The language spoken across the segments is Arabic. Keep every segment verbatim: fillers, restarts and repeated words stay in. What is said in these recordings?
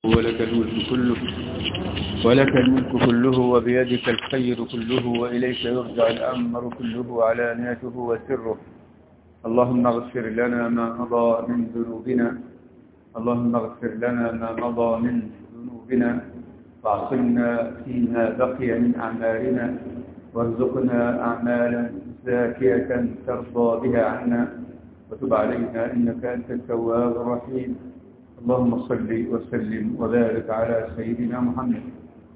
ولك الملك كله ولك الملك كله وبيدك الخير كله وإليك يرجع الأمر كله علانيته وسره. اللهم اغفر لنا ما مضى من ذنوبنا اللهم اغفر لنا ما مضى من ذنوبنا واعصمنا فيما بقي من أعمالنا وارزقنا أعمالا زاكية ترضى بها عنا وتب علينا إنك أنت التواب الرحيم. اللهم صل وسلم وبارك على سيدنا محمد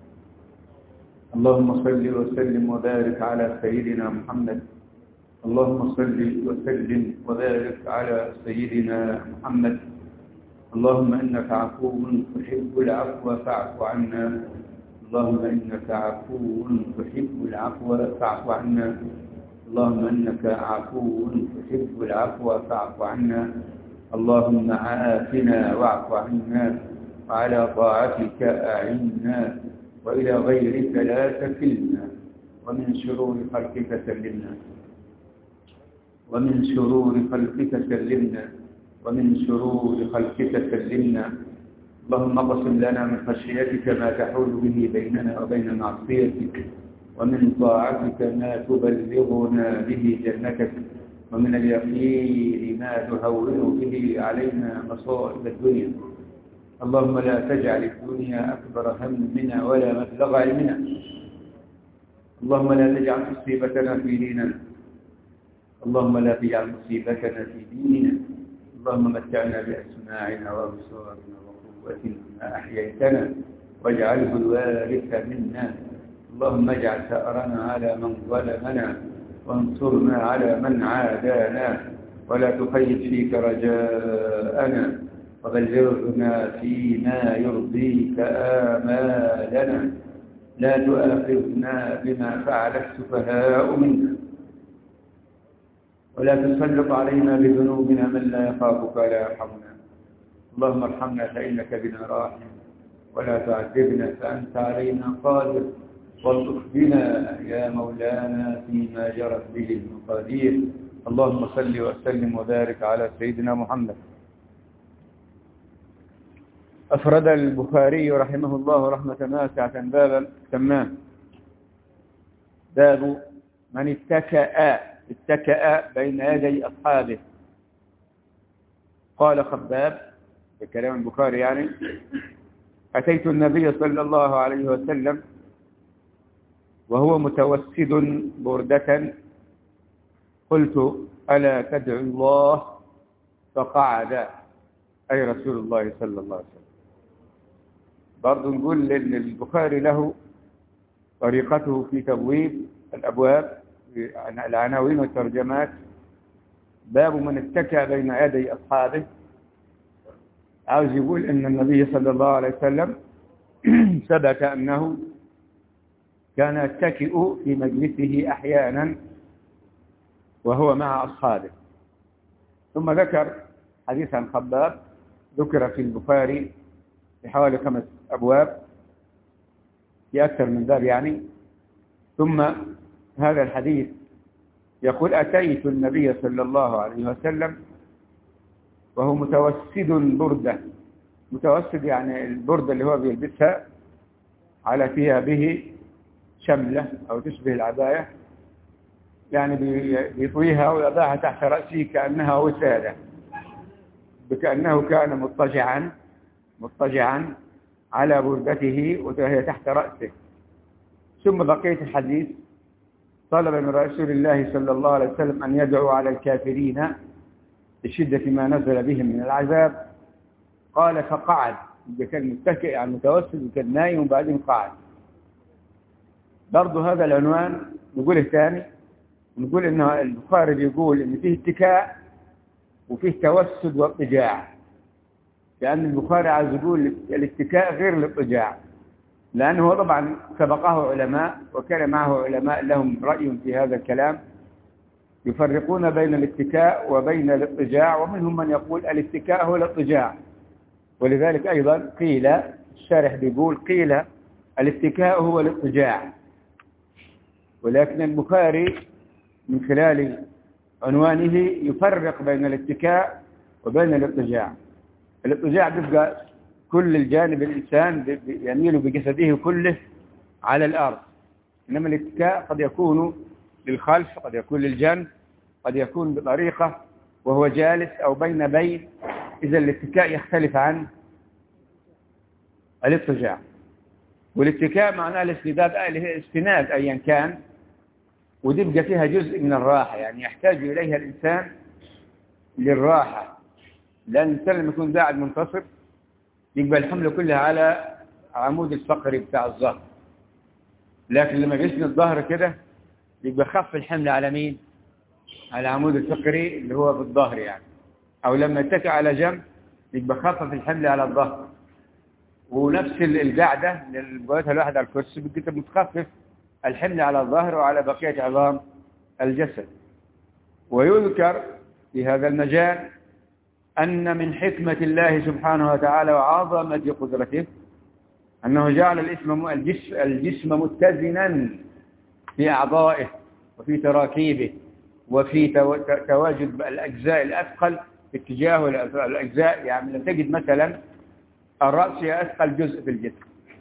اللهم صل وسلم وبارك على سيدنا محمد اللهم صل وسلم وبارك على سيدنا محمد اللهم إنك عفو تحب العفو فاعف عنا اللهم إنك عفو تحب العفو فاعف عنا اللهم إنك عفو تحب العفو فاعف عنا اللهم عافنا واعف عنا وعلى طاعتك أعنا وإلى غيرك لا تكلنا ومن شرور خلقك سلمنا ومن شرور خلقك سلمنا ومن شرور خلقك سلمنا اللهم اقسم لنا من خشيتك ما تحول به بيننا وبين معصيتك ومن طاعتك ما تبلغنا به جنتك ومن اليقين ما تهون به علينا مصائب الدنيا. اللهم لا تجعل الدنيا أكبر همنا ولا مبلغ علمنا اللهم لا تجعل مصيبتنا في ديننا اللهم لا تجعل مصيبتنا في ديننا اللهم متعنا بأسماعنا وأبصارنا وقوتنا ما أحييتنا واجعله الوارث منا اللهم اجعل ثأرنا على من ظلمنا وانصرنا على من عادانا ولا تخيب فيك رجاءنا وبلغنا فيما يرضيك آمالنا لا تؤاخذنا بما فعل السفهاء منا ولا تسلط علينا بذنوبنا من لا يخافك ولا يرحمنا اللهم ارحمنا فإنك بنا راحم ولا تعذبنا فأنت علينا قادر والطف بنا يا مولانا فيما جرت به المقادير. اللهم صل وسلم وبارك على سيدنا محمد. أفرد البخاري رحمه الله رحمة واسعة بابا تمام باب من اتكأ اتكأ بين يدي أصحابه. قال خباب بكلام البخاري يعني أتيت النبي صلى الله عليه وسلم وهو متوسد بردة قلت ألا تدعو الله فقعد أي رسول الله صلى الله عليه وسلم. برضو نقول إن البخاري له طريقته في تبويب الأبواب العناوين والترجمات. باب من اتكى بين يدي أصحابه عاوز يقول إن النبي صلى الله عليه وسلم ثبت أنه كان يتكئ في مجلسه أحيانا وهو مع أصحابه. ثم ذكر حديث عن خباب ذكر في البخاري في حوالي خمس أبواب في أكثر من باب يعني. ثم هذا الحديث يقول أتيت النبي صلى الله عليه وسلم وهو متوسد بردة. متوسد يعني البردة اللي هو بيلبسها على ثيابه شملة أو تشبه العباية يعني بيطويها ويضعها تحت رأسه كأنها وسادة بكأنه كان مضطجعا مضطجعا على بردته وهي تحت رأسه. ثم بقية الحديث طلب من رسول الله صلى الله عليه وسلم أن يدعو على الكافرين بشدة ما نزل بهم من العذاب. قال فقعد كان متكئ يعني متوسد وكان نايم وبعدين قعد. برضو هذا العنوان نقوله ثاني ونقول إن البخاري بيقول إن فيه اتكاء وفيه توسد واضطجاع لأن البخاري عايز يقول الاتكاء غير الاضطجاع لأنه طبعا سبقه علماء وكان معه علماء لهم رأي في هذا الكلام يفرقون بين الاتكاء وبين الاضطجاع ومنهم من يقول الاتكاء هو الاضطجاع. ولذلك أيضا قيل الشارح بيقول قيل الاتكاء هو الاضطجاع. ولكن البخاري من خلال عنوانه يفرق بين الاتكاء وبين الاضطجاع. الاضطجاع بيبقى كل الجانب الإنسان يميل بجسده كله على الأرض. إنما الاتكاء قد يكون للخلف، قد يكون للجنب، قد يكون بطريقة وهو جالس أو بين بين. إذا الاتكاء يختلف عن الاضطجاع. والاتكاء معناه الاستداد، الاستناد أيا كان، ودي بقى فيها جزء من الراحة، يعني يحتاج إليها الإنسان للراحة. لأن الإنسان لما يكون قاعد منتصب يقبل الحمل كلها على عمود الفقري بتاع الظهر، لكن لما يسند الظهر كده يبقى خف الحمل على مين؟ على عمود الفقري اللي هو بالظهر يعني. أو لما يتكئ على جنب يبقى خفف الحمل على الظهر. ونفس القاعدة للبواتها الواحد على الكرسي بقيت متخفف الحمل على الظهر وعلى بقية عظام الجسد. ويذكر في هذا المجال أن من حكمة الله سبحانه وتعالى وعظمة قدرته أنه جعل الجسم الجسم متزنا في أعضائه وفي تراكيبه وفي تواجد الأجزاء الأثقل في اتجاه الأجزاء. يعني لم تجد مثلا الرأس هي أثقل جزء في الجسم،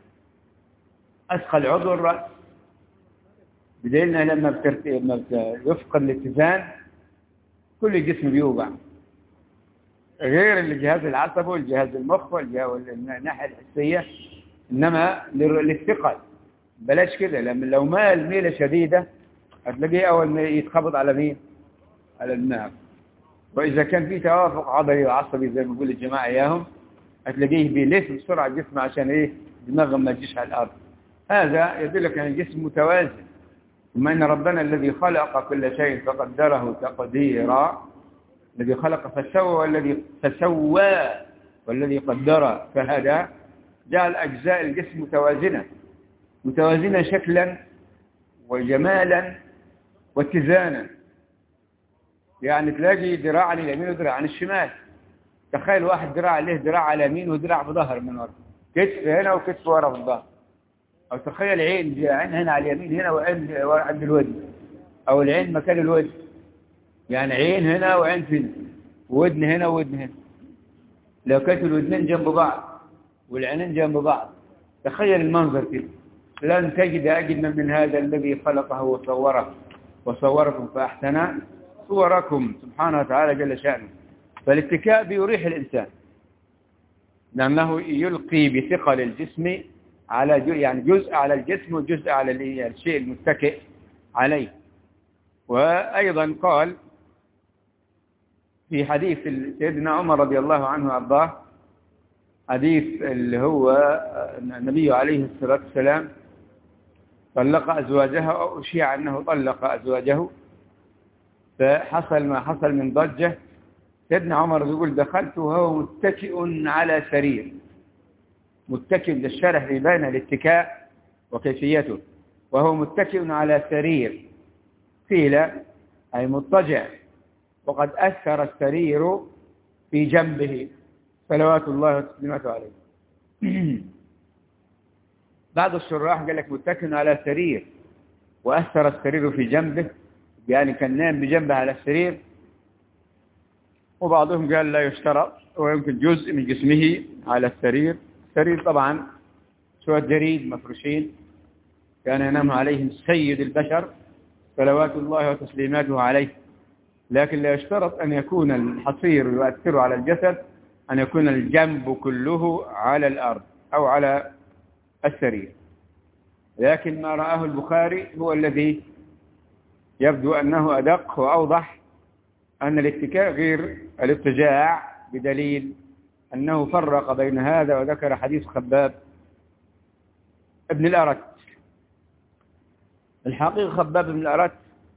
أثقل عضو الرأس، بدليل أنه لما يفقد الاتزان كل الجسم بيوجع، غير الجهاز العصبي والجهاز المخ والناحية الحسية. إنما للثقل بلاش كده، لما لو مال ميلة شديدة هتلاقيه أول ما يتخبط على مين؟ على الدماغ. وإذا كان في توافق عضلي وعصبي زي ما بيقول الجماعة إياهم هتلاقيه بيلف بسرعة الجسم عشان إيه؟ دماغهم ما تجيش على الأرض. هذا يدلك أن الجسم متوازن. ثم إن ربنا الذي خلق كل شيء فقدره تقديرا، الذي خلق فسوى والذي فسوى والذي قدر فهدى، جعل أجزاء الجسم متوازنة متوازنة شكلا وجمالا واتزانا. يعني تلاقي ذراع عن اليمين وذراع عن الشمال. تخيل واحد ذراع له ذراع على اليمين وذراع بظهر من ورا، كتف هنا وكتف ورا في الظهر. أو تخيل عين عين هنا على اليمين هنا وعين عند الوجه، أو العين مكان الوجه، يعني عين هنا وعين هنا وودن هنا وودن هنا. لو كانت الودنين جنب بعض والعينين جنب بعض تخيل المنظر كده. لن تجد أجمل من هذا الذي خلقه وصوره وصوركم فأحسن صوركم سبحانه وتعالى جل شأنه. فالاتكاء بيريح الإنسان لأنه يلقي بثقل الجسم على جزء، يعني جزء على الجسم وجزء على الشيء المتكئ عليه. وأيضا قال في حديث سيدنا عمر رضي الله عنه وأرضاه، حديث اللي هو النبي عليه الصلاة والسلام طلق أزواجها أو أشيع أنه طلق أزواجه، فحصل ما حصل من ضجة. سيدنا عمر يقول دخلت وهو متكئ على سرير، متكئ للشرح يبان الاتكاء وكيفيته، وهو متكئ على سرير قيل أي مضطجع، وقد أثر السرير في جنبه صلوات الله وتسليماته عليه. بعض الشراح قال لك متكئ على سرير وأثر السرير في جنبه، يعني كان نام بجنبه على السرير. وبعضهم قال لا يشترط، ويمكن جزء من جسمه على السرير. السرير طبعا شوية جريد مفروشين كان ينام عليهم سيد البشر صلوات الله وتسليماته عليه. لكن لا يشترط أن يكون الحصير يؤثر على الجسد، أن يكون الجنب كله على الأرض أو على السرير. لكن ما رآه البخاري هو الذي يبدو أنه أدق وأوضح، أن الاتكاء غير الاضطجاع، بدليل أنه فرق بين هذا وذكر حديث خباب ابن الأرت. الحقيقة خباب ابن الأرت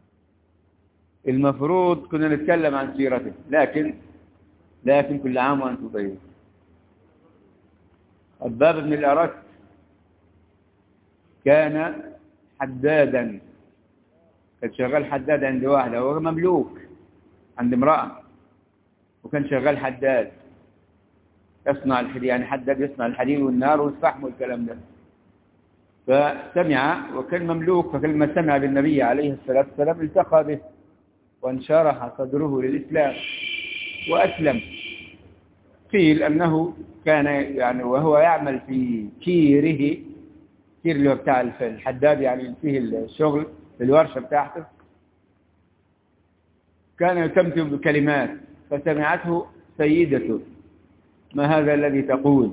المفروض كنا نتكلم عن سيرته، لكن لكن كل عام وأنتم طيبون. خباب ابن الأرت كان حدادا، كان شغال حداد عند واحدة، وهو مملوك عند امرأة، وكان شغال حداد يصنع الحديد، يعني حداد يصنع الحديد والنار والفحم والكلام ده. فسمع وكان مملوك، فلما سمع بالنبي عليه الصلاة والسلام التقى به وانشرح صدره للإسلام وأسلم. قيل أنه كان يعني وهو يعمل في كيره، كير اللي هو بتاع الحداد يعني فيه الشغل في الورشة بتاعته، كان يتمتم بكلمات فسمعته سيدته: ما هذا الذي تقول؟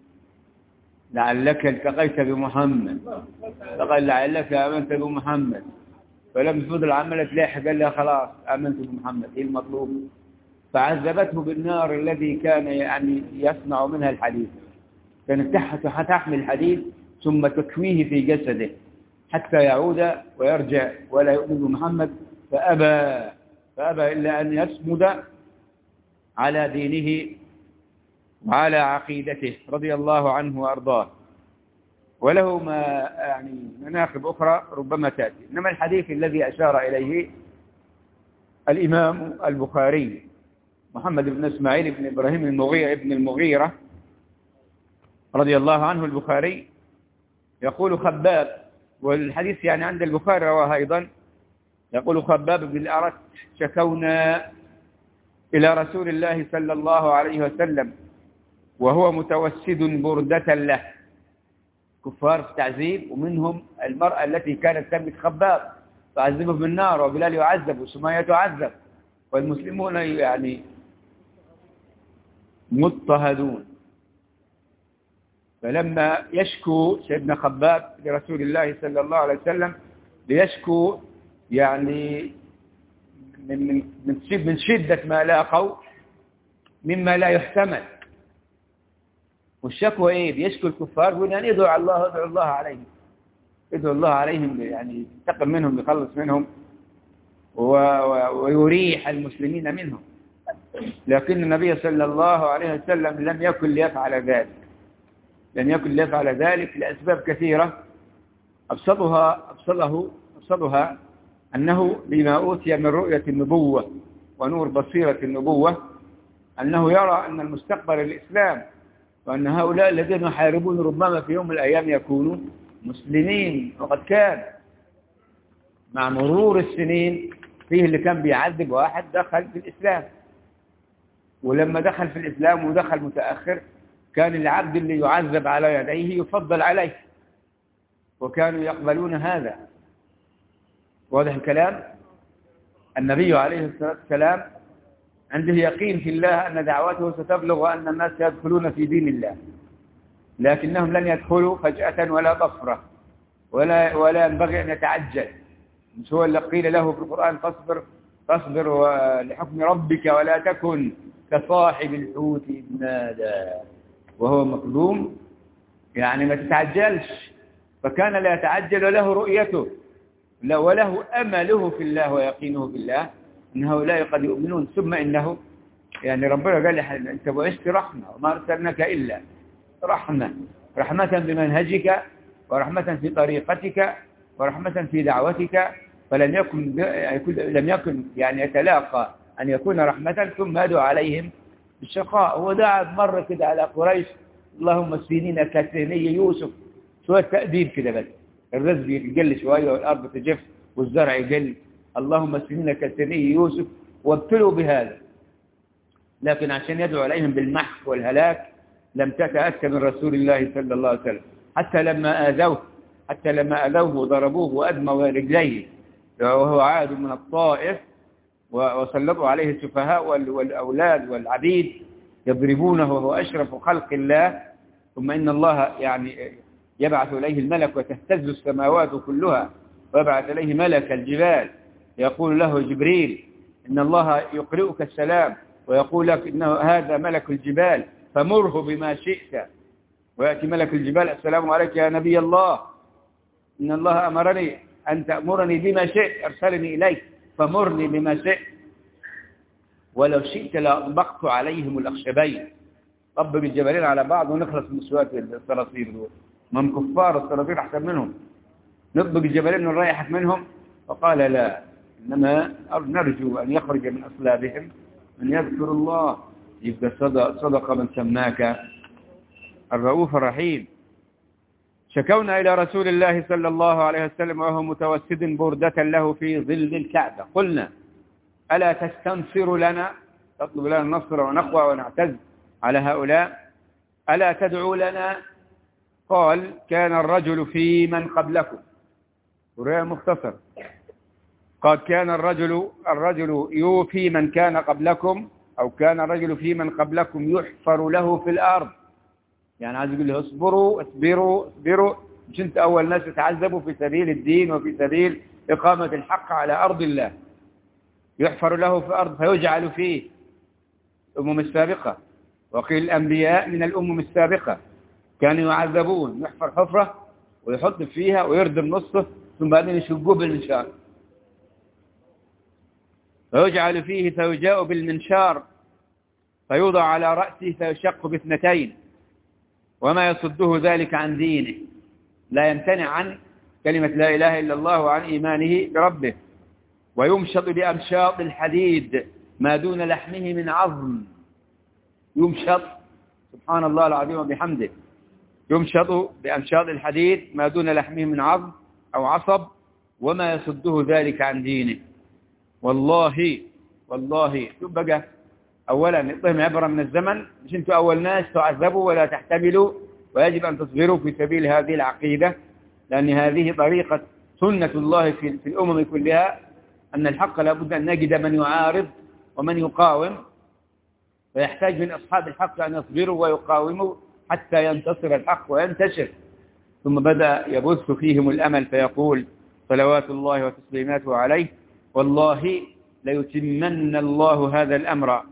لعلك التقيت بمحمد. فقال: لعلك آمنت بمحمد. فلم تفضل عملت تلاحق، قال لها: خلاص آمنت بمحمد، إيه المطلوب؟ فعذبته بالنار الذي كان يعني يصنع منها الحديد، كانت تحمل الحديد ثم تكويه في جسده حتى يعود ويرجع ولا يؤمن بمحمد، فأبى فأبى إلا أن يصمد على دينه وعلى عقيدته رضي الله عنه وأرضاه. وله ما يعني مناقب أخرى ربما تأتي، إنما الحديث الذي أشار إليه الإمام البخاري محمد بن إسماعيل بن إبراهيم المغيرة ابن المغيرة رضي الله عنه البخاري، يقول خباب، والحديث يعني عند البخاري رواه أيضا، يقول خباب بن الأرت: شكونا إلى رسول الله صلى الله عليه وسلم وهو متوسد بردة له. كفار في تعذيب، ومنهم المرأة التي كانت تملك خباب تعذبه بالنار، وبلال يعذب وسمية تعذب، والمسلمون يعني مضطهدون. فلما يشكو سيدنا خباب لرسول الله صلى الله عليه وسلم ليشكو يعني من من من شدة ما لاقوا مما لا يحتمل. والشكوى ايه؟ بيشكو الكفار يقول يعني ادعوا الله ادعوا الله عليهم ادعوا الله عليهم يعني ينتقم منهم يخلص منهم ويريح المسلمين منهم. لكن النبي صلى الله عليه وسلم لم يكن ليفعل ذلك، لم يكن ليفعل ذلك لأسباب كثيرة، أبسطها أبسطه أبسطها أنه بما أوتي من رؤية النبوة ونور بصيرة النبوة أنه يرى أن المستقبل الإسلام، وأن هؤلاء الذين يحاربون ربما في يوم من الأيام يكونون مسلمين. وقد كان مع مرور السنين فيه اللي كان بيعذب واحد دخل في الإسلام، ولما دخل في الإسلام ودخل متأخر كان العبد اللي يعذب على يديه يفضل عليه، وكانوا يقبلون هذا. واضح الكلام؟ النبي عليه الصلاة والسلام عنده يقين في الله أن دعوته ستبلغ وأن الناس يدخلون في دين الله، لكنهم لن يدخلوا فجأة ولا ضفرة ولا ولا ينبغي أن يتعجل. مش هو اللي قيل له في القرآن: فاصبر فاصبر لحكم ربك ولا تكن كصاحب الحوت إذ نادى وهو مظلوم، يعني ما تتعجلش. فكان لا يتعجل وله رؤيته وله أمله في الله ويقينه في الله إن هؤلاء قد يؤمنون. ثم إنه يعني ربنا قال لي: أنت بعثت رحمة وما أرسلناك إلا رحمة، رحمة بمنهجك ورحمة في طريقتك ورحمة في دعوتك. فلم يكن لم يكن يعني يتلاقى أن يكون رحمة ثم يدعو عليهم بالشقاء. ودعا مرة كده على قريش: اللهم اسقني كسني يوسف، شوية تأديب كده، بس الرزق يقل شوية والأرض تجف والزرع يقل. اللهم اسقني كسني يوسف وابتلوا بهذا. لكن عشان يدعو عليهم بالمحك والهلاك لم تتأتى من رسول الله صلى الله عليه وسلم. حتى لما آذوه حتى لما آذوه وضربوه وأدموا رجليه وهو عاد من الطائف وسلطوا عليه السفهاء والأولاد والعبيد يضربونه وهو أشرف خلق الله، ثم إن الله يعني يبعث إليه الملك وتهتز السماوات كلها ويبعث إليه ملك الجبال يقول له جبريل: إن الله يقرئك السلام ويقول لك إنه هذا ملك الجبال فمره بما شئت. ويأتي ملك الجبال: السلام عليك يا نبي الله، إن الله أمرني أن تأمرني بما شئت، أرسلني إليك فمرني بما شئت. ولو شئت لأطبقت عليهم الأخشبين، طبق الجبلين على بعض ونخلص من سوات الصراصير دول، ما هم كفار الصراصير أحسن منهم، نطبق الجبلين ونريحك منهم. فقال: لا، إنما نرجو أن يخرج من أصلابهم من يذكر الله. يبقى صدق, صدق من سماك الرؤوف الرحيم. شكونا إلى رسول الله صلى الله عليه وسلم وهو متوسد بردة له في ظل الكعبة، قلنا: ألا تستنصر لنا، تطلب لنا النصر ونقوى ونعتز على هؤلاء: ألا تدعوا لنا؟ قال: كان الرجل في من قبلكم. ورواية مختصر. قال: كان الرجل الرجل يوفي من كان قبلكم، أو كان الرجل في من قبلكم يحفر له في الأرض. يعني عايز يقول له: اصبروا اصبروا اصبروا، مش انت أول ناس تتعذبوا في سبيل الدين وفي سبيل إقامة الحق على أرض الله. يحفر له في الأرض فيجعل فيه. الأمم السابقة، وقيل الأنبياء من الأمم السابقة كانوا يعذبون، يحفر حفرة ويحط فيها ويردم نصه ثم بعدين يشقوه بالمنشار. فيجعل فيه فيجاء بالمنشار فيوضع على رأسه فيشق باثنتين، وما يصده ذلك عن دينه، لا يمتنع عن كلمة لا إله إلا الله وعن إيمانه بربه. ويمشط بأمشاط الحديد ما دون لحمه من عظم. يمشط، سبحان الله العظيم وبحمده، يمشط بأمشاط الحديد ما دون لحمه من عظم أو عصب، وما يصده ذلك عن دينه. والله والله شوف بقى، أولا نعطيهم عبرة من الزمن، مش انتوا أول ناس تعذبوا ولا تحتملوا، ويجب أن تصبروا في سبيل هذه العقيدة، لأن هذه طريقة سنة الله في الأمم كلها، أن الحق لابد أن نجد من يعارض ومن يقاوم، فيحتاج من أصحاب الحق أن يصبروا ويقاوموا حتى ينتصر الحق وينتشر. ثم بدأ يبث فيهم الأمل فيقول صلوات الله وتسليماته عليه: والله ليتمن الله هذا الأمر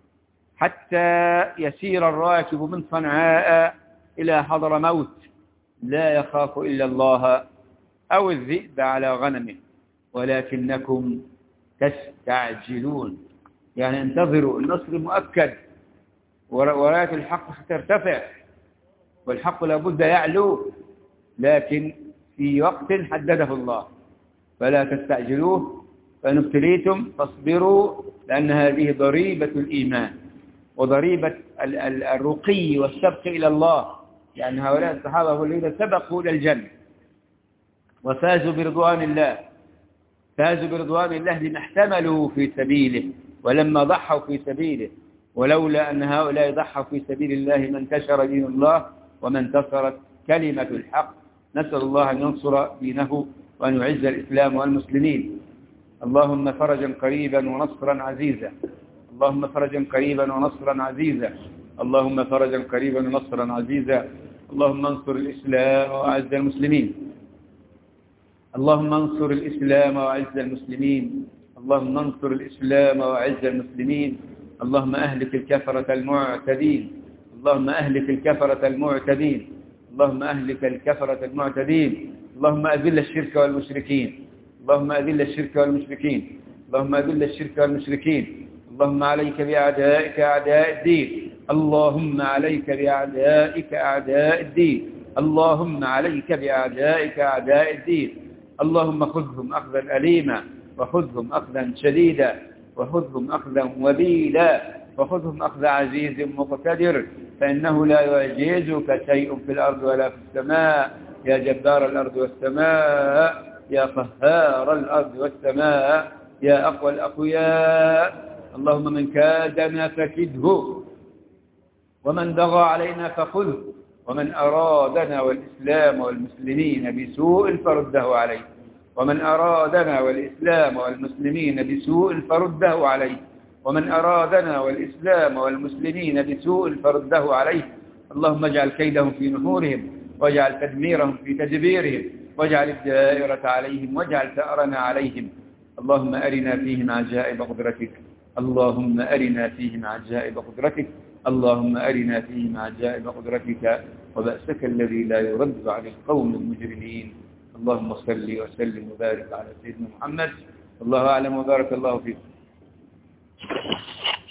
حتى يسير الراكب من صنعاء إلى حضرموت لا يخاف إلا الله أو الذئب على غنمه ولكنكم تستعجلون. يعني انتظروا، النصر مؤكد وراية الحق سترتفع، والحق لابد يعلو، لكن في وقت حدده الله، فلا تستعجلوه. فإن ابتليتم فاصبروا، لأن هذه ضريبة الإيمان وضريبة الرقي والسبق إلى الله. يعني هؤلاء الصحابة هم الذين سبقوا إلى الجنة وفازوا برضوان الله، فازوا برضوان الله لما احتملوا في سبيله ولما ضحوا في سبيله. ولولا أن هؤلاء ضحوا في سبيل الله ما انتشر دين الله وما انتصرت كلمة الحق. نسأل الله أن ينصر دينه وأن يعز الإسلام والمسلمين. اللهم فرجا قريبا ونصرا عزيزا، اللهم فرجا قريبا ونصرا عزيزا، اللهم فرجا قريبا ونصرا عزيزا. اللهم انصر الإسلام وأعز المسلمين، اللهم انصر الإسلام وأعز المسلمين، اللهم انصر الإسلام وأعز المسلمين. اللهم أهلك الكفرة المعتدين، اللهم أهلك الكفرة المعتدين، اللهم أهلك الكفرة المعتدين. اللهم أذل الشرك والمشركين، اللهم أذل الشرك والمشركين، اللهم أذل الشرك والمشركين. اللهم عليك بأعدائك أعداء الدين، اللهم عليك بأعدائك أعداء الدين، اللهم عليك بأعدائك أعداء الدين. اللهم خذهم أخذا أليما، وخذهم أخذا شديدا، وخذهم أخذا وبيلا، وخذهم أخذ عزيز مقتدر، فإنه لا يعجزك شيء في الأرض ولا في السماء. يا جبار الأرض والسماء، يا قهار الأرض والسماء، يا أقوى الأقوياء. اللهم من كادنا فكده، ومن بغى علينا فخذه، ومن أرادنا والإسلام والمسلمين بسوء فرده عليه، ومن أرادنا والإسلام والمسلمين بسوء فرده عليه، ومن أرادنا والإسلام والمسلمين بسوء فرده عليه. اللهم اجعل كيدهم في نحورهم، واجعل تدميرهم في تدبيرهم، واجعل الدائرة عليهم، واجعل ثأرنا عليهم. اللهم أرنا فيهم عجائب قدرتك، اللهم أرنا فيهم عجائب قدرتك، اللهم أرنا فيهم عجائب قدرتك وبأسك الذي لا يرد عن القوم المجرمين. اللهم صل وسلم وبارك على سيدنا محمد. الله أعلم وبارك الله فيكم.